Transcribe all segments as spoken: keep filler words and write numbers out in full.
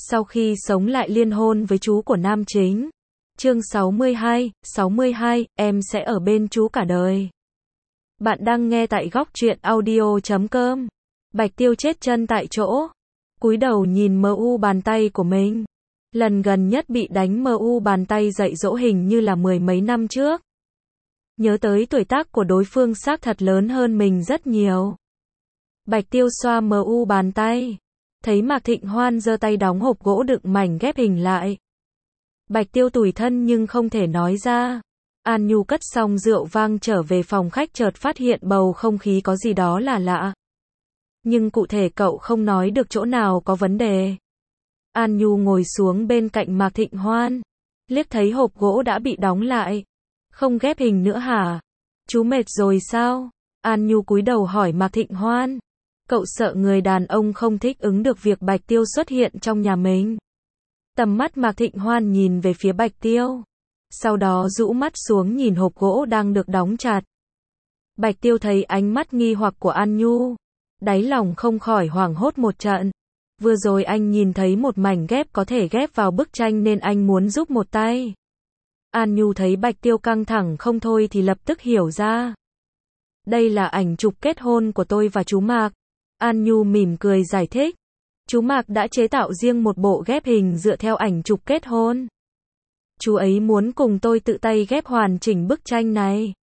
Sau khi sống lại liên hôn với chú của nam chính. Chương sáu mươi hai, sáu mươi hai, em sẽ ở bên chú cả đời. Bạn đang nghe tại góc truyện audio chấm com. Bạch Tiêu chết chân tại chỗ. Cúi đầu nhìn mờ u bàn tay của mình. Lần gần nhất bị đánh mờ u bàn tay dạy dỗ hình như là mười mấy năm trước. Nhớ tới tuổi tác của đối phương xác thật lớn hơn mình rất nhiều. Bạch Tiêu xoa mờ u bàn tay. Thấy Mạc Thịnh Hoan giơ tay đóng hộp gỗ đựng mảnh ghép hình lại. Bạch Tiêu tủi thân nhưng không thể nói ra. An Nhu cất xong rượu vang trở về phòng khách chợt phát hiện bầu không khí có gì đó là lạ. Nhưng cụ thể cậu không nói được chỗ nào có vấn đề. An Nhu ngồi xuống bên cạnh Mạc Thịnh Hoan. Liếc thấy hộp gỗ đã bị đóng lại. Không ghép hình nữa hả? Chú mệt rồi sao? An Nhu cúi đầu hỏi Mạc Thịnh Hoan. Cậu sợ người đàn ông không thích ứng được việc Bạch Tiêu xuất hiện trong nhà mình. Tầm mắt Mạc Thịnh Hoan nhìn về phía Bạch Tiêu. Sau đó rũ mắt xuống nhìn hộp gỗ đang được đóng chặt. Bạch Tiêu thấy ánh mắt nghi hoặc của An Nhu. Đáy lòng không khỏi hoảng hốt một trận. Vừa rồi anh nhìn thấy một mảnh ghép có thể ghép vào bức tranh nên anh muốn giúp một tay. An Nhu thấy Bạch Tiêu căng thẳng không thôi thì lập tức hiểu ra. Đây là ảnh chụp kết hôn của tôi và chú Mạc. An Nhu mỉm cười giải thích. Chú Mạc đã chế tạo riêng một bộ ghép hình dựa theo ảnh chụp kết hôn. Chú ấy muốn cùng tôi tự tay ghép hoàn chỉnh bức tranh này.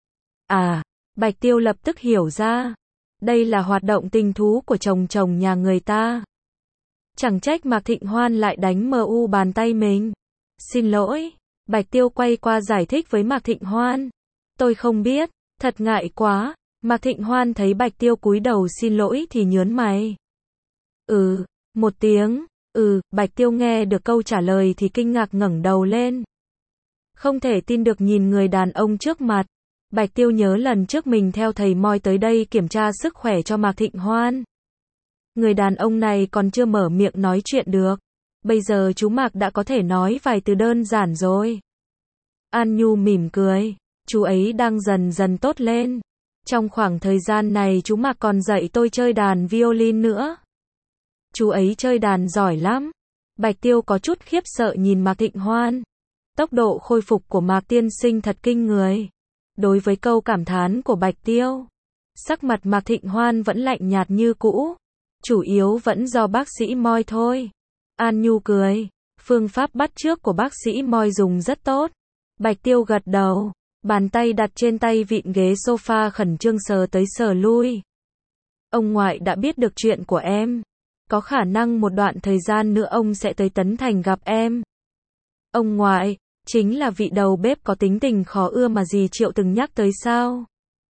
À, Bạch Tiêu lập tức hiểu ra. Đây là hoạt động tình thú của chồng chồng nhà người ta. Chẳng trách Mạc Thịnh Hoan lại đánh mờ u bàn tay mình. Xin lỗi. Bạch Tiêu quay qua giải thích với Mạc Thịnh Hoan. Tôi không biết, thật ngại quá. Mạc Thịnh Hoan thấy Bạch Tiêu cúi đầu xin lỗi thì nhớn mày. Ừ, một tiếng, ừ, Bạch Tiêu nghe được câu trả lời thì kinh ngạc ngẩng đầu lên. Không thể tin được nhìn người đàn ông trước mặt. Bạch Tiêu nhớ lần trước mình theo thầy Moi tới đây kiểm tra sức khỏe cho Mạc Thịnh Hoan. Người đàn ông này còn chưa mở miệng nói chuyện được. Bây giờ chú Mạc đã có thể nói vài từ đơn giản rồi. An Nhu mỉm cười. Chú ấy đang dần dần tốt lên. Trong khoảng thời gian này chú Mạc còn dạy tôi chơi đàn violin nữa. Chú ấy chơi đàn giỏi lắm. Bạch Tiêu có chút khiếp sợ nhìn Mạc Thịnh Hoan. Tốc độ khôi phục của Mạc tiên sinh thật kinh người. Đối với câu cảm thán của Bạch Tiêu, sắc mặt Mạc Thịnh Hoan vẫn lạnh nhạt như cũ. Chủ yếu vẫn do bác sĩ Moi thôi. An Nhu cười. Phương pháp bắt chước của bác sĩ Moi dùng rất tốt. Bạch Tiêu gật đầu. Bàn tay đặt trên tay vịn ghế sofa khẩn trương sờ tới sờ lui. Ông ngoại đã biết được chuyện của em. Có khả năng một đoạn thời gian nữa ông sẽ tới Tấn Thành gặp em. Ông ngoại, chính là vị đầu bếp có tính tình khó ưa mà dì Triệu từng nhắc tới sao?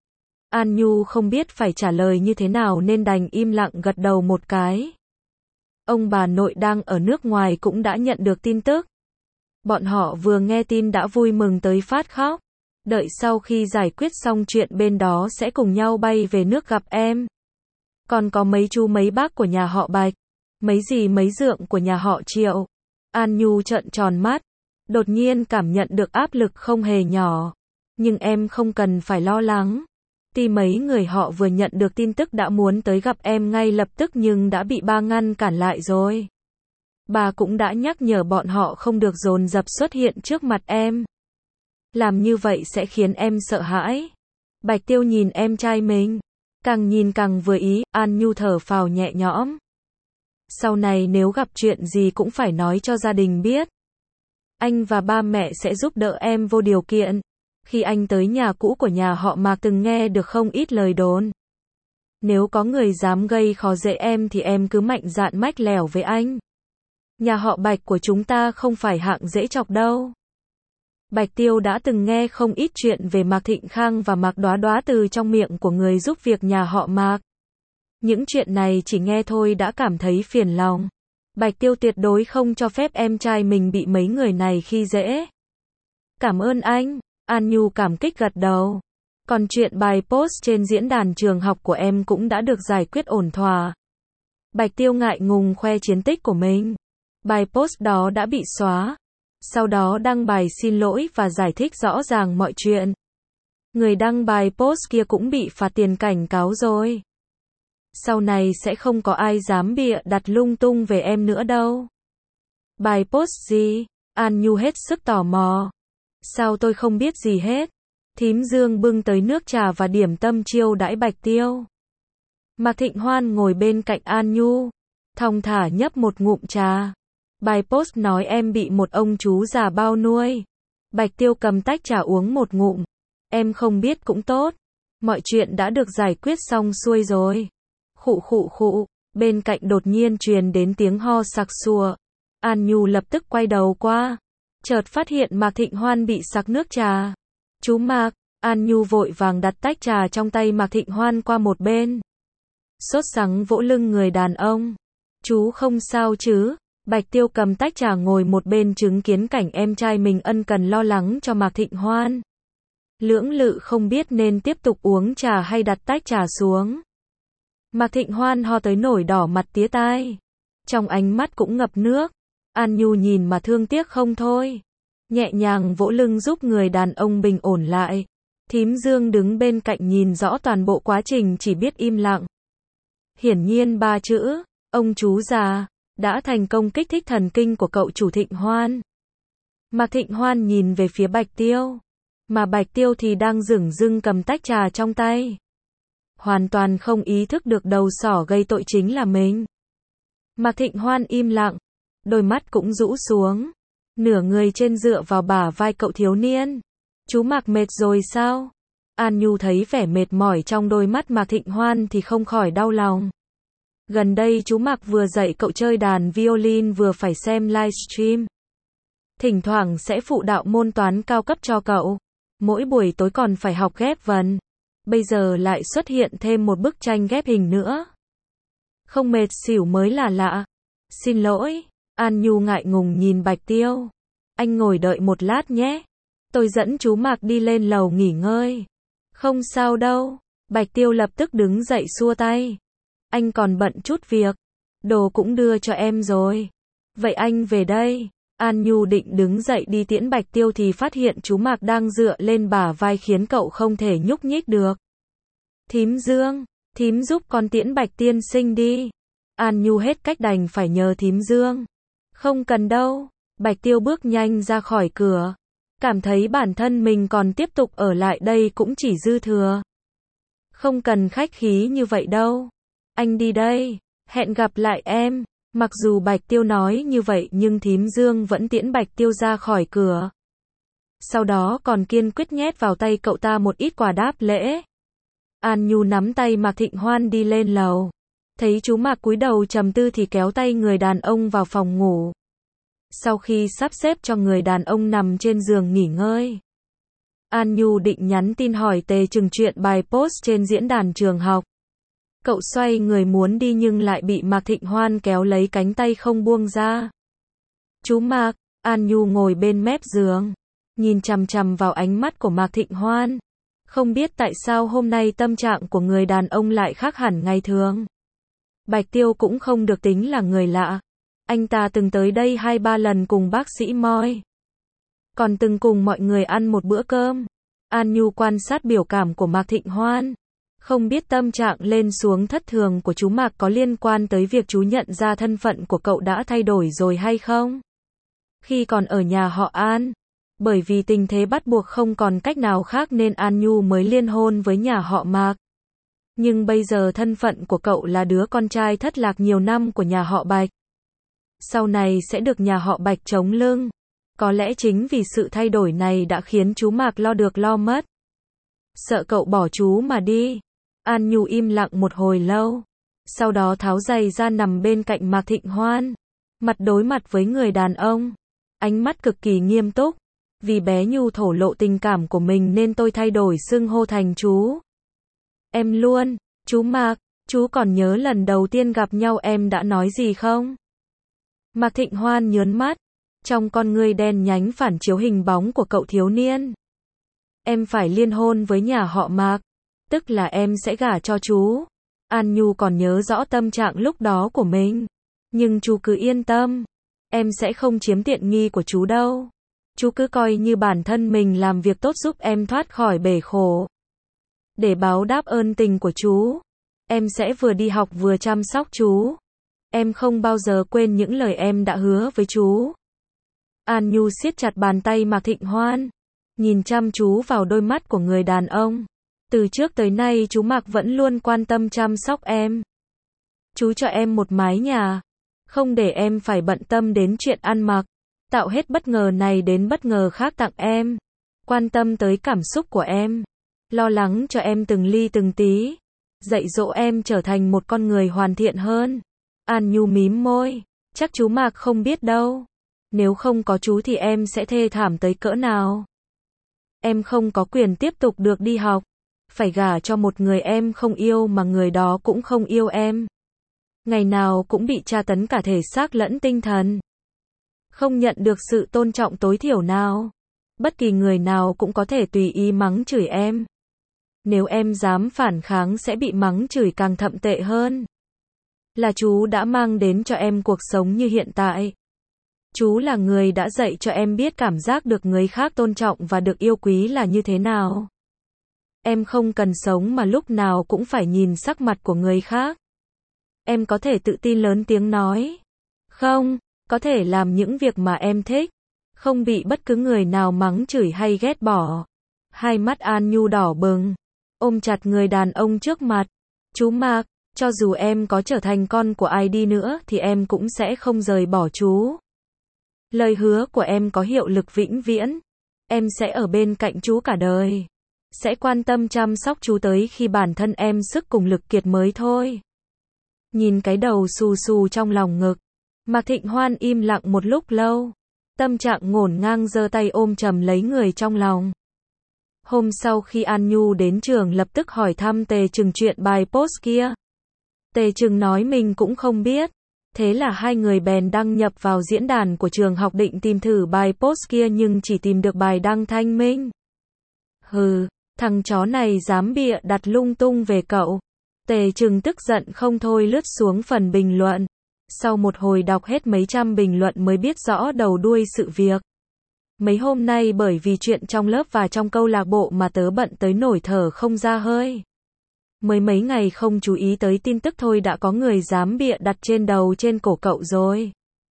An Nhu không biết phải trả lời như thế nào nên đành im lặng gật đầu một cái. Ông bà nội đang ở nước ngoài cũng đã nhận được tin tức. Bọn họ vừa nghe tin đã vui mừng tới phát khóc. Đợi sau khi giải quyết xong chuyện bên đó sẽ cùng nhau bay về nước gặp em. Còn có mấy chú mấy bác của nhà họ Bạch, mấy dì mấy dượng của nhà họ Triệu. An Nhu trợn tròn mắt, đột nhiên cảm nhận được áp lực không hề nhỏ. Nhưng em không cần phải lo lắng. Tuy mấy người họ vừa nhận được tin tức đã muốn tới gặp em ngay lập tức nhưng đã bị ba ngăn cản lại rồi. Bà cũng đã nhắc nhở bọn họ không được dồn dập xuất hiện trước mặt em. Làm như vậy sẽ khiến em sợ hãi. Bạch Tiêu nhìn em trai mình. Càng nhìn càng vừa ý, An Nhu thở phào nhẹ nhõm. Sau này nếu gặp chuyện gì cũng phải nói cho gia đình biết. Anh và ba mẹ sẽ giúp đỡ em vô điều kiện. Khi anh tới nhà cũ của nhà họ Mạc từng nghe được không ít lời đồn. Nếu có người dám gây khó dễ em thì em cứ mạnh dạn mách lẻo với anh. Nhà họ Bạch của chúng ta không phải hạng dễ chọc đâu. Bạch Tiêu đã từng nghe không ít chuyện về Mạc Thịnh Khang và Mạc Đoá Đoá từ trong miệng của người giúp việc nhà họ Mạc. Những chuyện này chỉ nghe thôi đã cảm thấy phiền lòng. Bạch Tiêu tuyệt đối không cho phép em trai mình bị mấy người này khi dễ. Cảm ơn anh. An Nhu cảm kích gật đầu. Còn chuyện bài post trên diễn đàn trường học của em cũng đã được giải quyết ổn thỏa. Bạch Tiêu ngại ngùng khoe chiến tích của mình. Bài post đó đã bị xóa. Sau đó đăng bài xin lỗi và giải thích rõ ràng mọi chuyện. Người đăng bài post kia cũng bị phạt tiền cảnh cáo rồi. Sau này sẽ không có ai dám bịa đặt lung tung về em nữa đâu. Bài post gì? An Nhu hết sức tò mò. Sao tôi không biết gì hết? Thím Dương bưng tới nước trà và điểm tâm chiêu đãi Bạch Tiêu. Mạc Thịnh Hoan ngồi bên cạnh An Nhu, thong thả nhấp một ngụm trà. Bài post nói em bị một ông chú già bao nuôi. Bạch Tiêu cầm tách trà uống một ngụm. Em không biết cũng tốt. Mọi chuyện đã được giải quyết xong xuôi rồi. Khụ khụ khụ, bên cạnh đột nhiên truyền đến tiếng ho sặc sụa. An Nhu lập tức quay đầu qua. Chợt phát hiện Mạc Thịnh Hoan bị sặc nước trà. Chú Mạc, An Nhu vội vàng đặt tách trà trong tay Mạc Thịnh Hoan qua một bên. Sốt sắng vỗ lưng người đàn ông. Chú không sao chứ? Bạch Tiêu cầm tách trà ngồi một bên chứng kiến cảnh em trai mình ân cần lo lắng cho Mạc Thịnh Hoan. Lưỡng lự không biết nên tiếp tục uống trà hay đặt tách trà xuống. Mạc Thịnh Hoan ho tới nổi đỏ mặt tía tai. Trong ánh mắt cũng ngập nước. An Nhu nhìn mà thương tiếc không thôi. Nhẹ nhàng vỗ lưng giúp người đàn ông bình ổn lại. Thím Dương đứng bên cạnh nhìn rõ toàn bộ quá trình chỉ biết im lặng. Hiển nhiên ba chữ, ông chú già, đã thành công kích thích thần kinh của cậu chủ Thịnh Hoan. Mạc Thịnh Hoan nhìn về phía Bạch Tiêu. Mà Bạch Tiêu thì đang dửng dưng cầm tách trà trong tay. Hoàn toàn không ý thức được đầu sỏ gây tội chính là mình. Mạc Thịnh Hoan im lặng. Đôi mắt cũng rũ xuống. Nửa người trên dựa vào bả vai cậu thiếu niên. Chú Mạc mệt rồi sao? An Nhu thấy vẻ mệt mỏi trong đôi mắt Mạc Thịnh Hoan thì không khỏi đau lòng. Gần đây chú Mạc vừa dạy cậu chơi đàn violin vừa phải xem livestream. Thỉnh thoảng sẽ phụ đạo môn toán cao cấp cho cậu. Mỗi buổi tối còn phải học ghép vần. Bây giờ lại xuất hiện thêm một bức tranh ghép hình nữa. Không mệt xỉu mới là lạ. Xin lỗi. An Nhu ngại ngùng nhìn Bạch Tiêu. Anh ngồi đợi một lát nhé. Tôi dẫn chú Mạc đi lên lầu nghỉ ngơi. Không sao đâu. Bạch Tiêu lập tức đứng dậy xua tay. Anh còn bận chút việc. Đồ cũng đưa cho em rồi. Vậy anh về đây. An Nhu định đứng dậy đi tiễn Bạch Tiêu thì phát hiện chú Mạc đang dựa lên bả vai khiến cậu không thể nhúc nhích được. Thím Dương, thím giúp con tiễn Bạch tiên sinh đi. An Nhu hết cách đành phải nhờ thím Dương. Không cần đâu. Bạch Tiêu bước nhanh ra khỏi cửa. Cảm thấy bản thân mình còn tiếp tục ở lại đây cũng chỉ dư thừa. Không cần khách khí như vậy đâu. Anh đi đây. Hẹn gặp lại em. Mặc dù Bạch Tiêu nói như vậy nhưng thím Dương vẫn tiễn Bạch Tiêu ra khỏi cửa. Sau đó còn kiên quyết nhét vào tay cậu ta một ít quà đáp lễ. An Nhu nắm tay Mạc Thịnh Hoan đi lên lầu. Thấy chú Mạc cúi đầu trầm tư thì kéo tay người đàn ông vào phòng ngủ. Sau khi sắp xếp cho người đàn ông nằm trên giường nghỉ ngơi, An Nhu định nhắn tin hỏi Tề Trừng chuyện bài post trên diễn đàn trường học. Cậu xoay người muốn đi nhưng lại bị Mạc Thịnh Hoan kéo lấy cánh tay không buông ra. Chú Mạc, An Nhu ngồi bên mép giường, nhìn chằm chằm vào ánh mắt của Mạc Thịnh Hoan. Không biết tại sao hôm nay tâm trạng của người đàn ông lại khác hẳn ngày thường. Bạch Tiêu cũng không được tính là người lạ. Anh ta từng tới đây hai ba lần cùng bác sĩ Moi. Còn từng cùng mọi người ăn một bữa cơm. An Nhu quan sát biểu cảm của Mạc Thịnh Hoan. Không biết tâm trạng lên xuống thất thường của chú Mạc có liên quan tới việc chú nhận ra thân phận của cậu đã thay đổi rồi hay không? Khi còn ở nhà họ An, bởi vì tình thế bắt buộc không còn cách nào khác nên An Nhu mới liên hôn với nhà họ Mạc. Nhưng bây giờ thân phận của cậu là đứa con trai thất lạc nhiều năm của nhà họ Bạch. Sau này sẽ được nhà họ Bạch chống lưng. Có lẽ chính vì sự thay đổi này đã khiến chú Mạc lo được lo mất. Sợ cậu bỏ chú mà đi. An Nhu im lặng một hồi lâu. Sau đó tháo giày ra nằm bên cạnh Mạc Thịnh Hoan. Mặt đối mặt với người đàn ông. Ánh mắt cực kỳ nghiêm túc. Vì bé Nhu thổ lộ tình cảm của mình nên tôi thay đổi xưng hô thành chú. Em luôn, chú Mạc, chú còn nhớ lần đầu tiên gặp nhau em đã nói gì không? Mạc Thịnh Hoan nhớn mắt. Trong con ngươi đen nhánh phản chiếu hình bóng của cậu thiếu niên. Em phải liên hôn với nhà họ Mạc. Tức là em sẽ gả cho chú. An Nhu còn nhớ rõ tâm trạng lúc đó của mình. Nhưng chú cứ yên tâm. Em sẽ không chiếm tiện nghi của chú đâu. Chú cứ coi như bản thân mình làm việc tốt giúp em thoát khỏi bể khổ. Để báo đáp ơn tình của chú, em sẽ vừa đi học vừa chăm sóc chú. Em không bao giờ quên những lời em đã hứa với chú. An Nhu siết chặt bàn tay Mạc Thịnh Hoan, nhìn chăm chú vào đôi mắt của người đàn ông. Từ trước tới nay chú Mạc vẫn luôn quan tâm chăm sóc em. Chú cho em một mái nhà, không để em phải bận tâm đến chuyện ăn mặc, tạo hết bất ngờ này đến bất ngờ khác tặng em, quan tâm tới cảm xúc của em, lo lắng cho em từng ly từng tí, dạy dỗ em trở thành một con người hoàn thiện hơn. An Nhu mím môi, chắc chú Mạc không biết đâu. Nếu không có chú thì em sẽ thê thảm tới cỡ nào. Em không có quyền tiếp tục được đi học, phải gả cho một người em không yêu mà người đó cũng không yêu em. Ngày nào cũng bị tra tấn cả thể xác lẫn tinh thần. Không nhận được sự tôn trọng tối thiểu nào. Bất kỳ người nào cũng có thể tùy ý mắng chửi em. Nếu em dám phản kháng sẽ bị mắng chửi càng thậm tệ hơn. Là chú đã mang đến cho em cuộc sống như hiện tại. Chú là người đã dạy cho em biết cảm giác được người khác tôn trọng và được yêu quý là như thế nào. Em không cần sống mà lúc nào cũng phải nhìn sắc mặt của người khác. Em có thể tự tin lớn tiếng nói. Không, có thể làm những việc mà em thích. Không bị bất cứ người nào mắng chửi hay ghét bỏ. Hai mắt An Nhu đỏ bừng, ôm chặt người đàn ông trước mặt. Chú Mạc, cho dù em có trở thành con của ai đi nữa thì em cũng sẽ không rời bỏ chú. Lời hứa của em có hiệu lực vĩnh viễn. Em sẽ ở bên cạnh chú cả đời. Sẽ quan tâm chăm sóc chú tới khi bản thân em sức cùng lực kiệt mới thôi. Nhìn cái đầu xù xù trong lòng ngực, Mạc Thịnh Hoan im lặng một lúc lâu. Tâm trạng ngổn ngang giơ tay ôm chầm lấy người trong lòng. Hôm sau khi An Nhu đến trường lập tức hỏi thăm Tề Trừng chuyện bài post kia. Tề Trừng nói mình cũng không biết. Thế là hai người bèn đăng nhập vào diễn đàn của trường học định tìm thử bài post kia nhưng chỉ tìm được bài đăng thanh minh. Hừ, thằng chó này dám bịa đặt lung tung về cậu. Tề Trừng tức giận không thôi lướt xuống phần bình luận. Sau một hồi đọc hết mấy trăm bình luận mới biết rõ đầu đuôi sự việc. Mấy hôm nay bởi vì chuyện trong lớp và trong câu lạc bộ mà tớ bận tới nổi thở không ra hơi. Mới mấy ngày không chú ý tới tin tức thôi đã có người dám bịa đặt trên đầu trên cổ cậu rồi.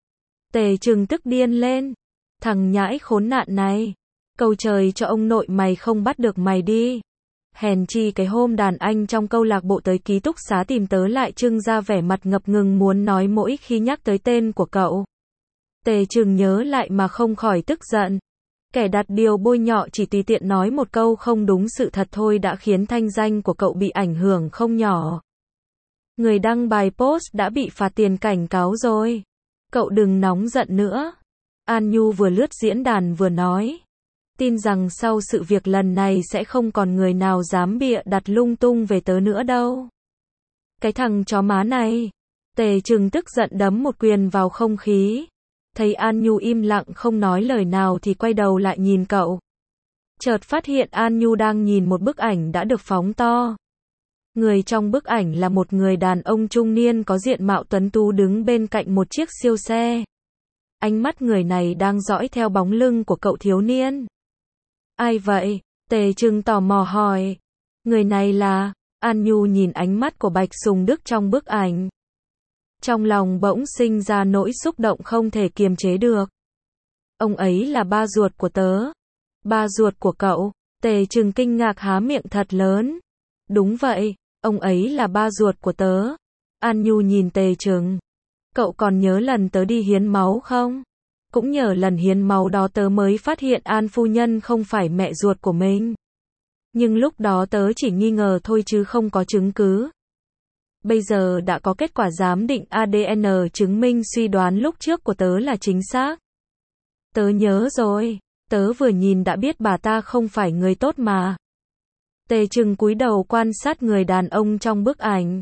Tề Trừng tức điên lên. Thằng nhãi khốn nạn này. Cầu trời cho ông nội mày không bắt được mày đi. Hèn chi cái hôm đàn anh trong câu lạc bộ tới ký túc xá tìm tớ lại trưng ra vẻ mặt ngập ngừng muốn nói mỗi khi nhắc tới tên của cậu. Tề Trừng nhớ lại mà không khỏi tức giận. Kẻ đặt điều bôi nhọ chỉ tùy tiện nói một câu không đúng sự thật thôi đã khiến thanh danh của cậu bị ảnh hưởng không nhỏ. Người đăng bài post đã bị phạt tiền cảnh cáo rồi. Cậu đừng nóng giận nữa. An Nhu vừa lướt diễn đàn vừa nói. Tin rằng sau sự việc lần này sẽ không còn người nào dám bịa đặt lung tung về tớ nữa đâu. Cái thằng chó má này. Tề Trừng tức giận đấm một quyền vào không khí. Thấy An Nhu im lặng không nói lời nào thì quay đầu lại nhìn cậu. Chợt phát hiện An Nhu đang nhìn một bức ảnh đã được phóng to. Người trong bức ảnh là một người đàn ông trung niên có diện mạo tuấn tú đứng bên cạnh một chiếc siêu xe. Ánh mắt người này đang dõi theo bóng lưng của cậu thiếu niên. Ai vậy? Tề Trừng tò mò hỏi. Người này là... An Nhu nhìn ánh mắt của Bạch Sùng Đức trong bức ảnh. Trong lòng bỗng sinh ra nỗi xúc động không thể kiềm chế được. Ông ấy là ba ruột của tớ. Ba ruột của cậu? Tề Trừng kinh ngạc há miệng thật lớn. Đúng vậy, ông ấy là ba ruột của tớ. An Nhu nhìn Tề Trừng. Cậu còn nhớ lần tớ đi hiến máu không? Cũng nhờ lần hiến máu đó tớ mới phát hiện An phu nhân không phải mẹ ruột của mình. Nhưng lúc đó tớ chỉ nghi ngờ thôi chứ không có chứng cứ. Bây giờ đã có kết quả giám định a đê en chứng minh suy đoán lúc trước của tớ là chính xác. Tớ nhớ rồi, tớ vừa nhìn đã biết bà ta không phải người tốt mà. Tề Trừng cúi đầu quan sát người đàn ông trong bức ảnh.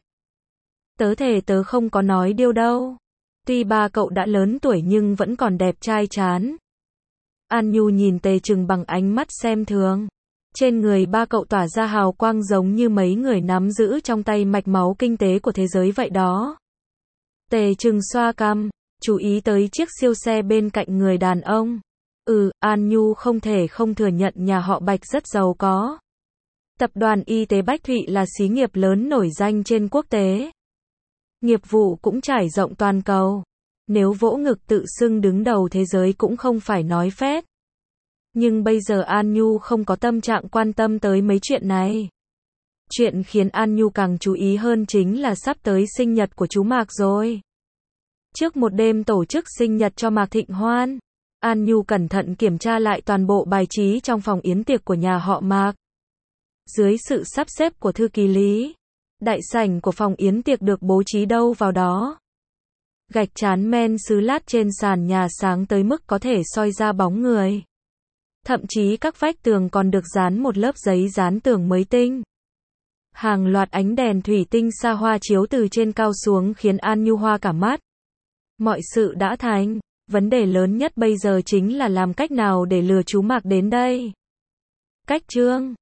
Tớ thề tớ không có nói điêu đâu. Tuy ba cậu đã lớn tuổi nhưng vẫn còn đẹp trai chán. An Nhu nhìn Tề Trừng bằng ánh mắt xem thường. Trên người ba cậu tỏa ra hào quang giống như mấy người nắm giữ trong tay mạch máu kinh tế của thế giới vậy đó. Tề Trừng xoa cằm, chú ý tới chiếc siêu xe bên cạnh người đàn ông. Ừ, An Nhu không thể không thừa nhận nhà họ Bạch rất giàu có. Tập đoàn Y tế Bách Thụy là xí nghiệp lớn nổi danh trên quốc tế. Nghiệp vụ cũng trải rộng toàn cầu. Nếu vỗ ngực tự xưng đứng đầu thế giới cũng không phải nói phét. Nhưng bây giờ An Nhu không có tâm trạng quan tâm tới mấy chuyện này. Chuyện khiến An Nhu càng chú ý hơn chính là sắp tới sinh nhật của chú Mạc rồi. Trước một đêm tổ chức sinh nhật cho Mạc Thịnh Hoan, An Nhu cẩn thận kiểm tra lại toàn bộ bài trí trong phòng yến tiệc của nhà họ Mạc. Dưới sự sắp xếp của thư ký Lý, đại sảnh của phòng yến tiệc được bố trí đâu vào đó. Gạch trán men sứ lát trên sàn nhà sáng tới mức có thể soi ra bóng người. Thậm chí các vách tường còn được dán một lớp giấy dán tường mới tinh. Hàng loạt ánh đèn thủy tinh xa hoa chiếu từ trên cao xuống khiến An Nhu hoa cả mắt. Mọi sự đã thành, vấn đề lớn nhất bây giờ chính là làm cách nào để lừa chú Mạc đến đây. Cách Trương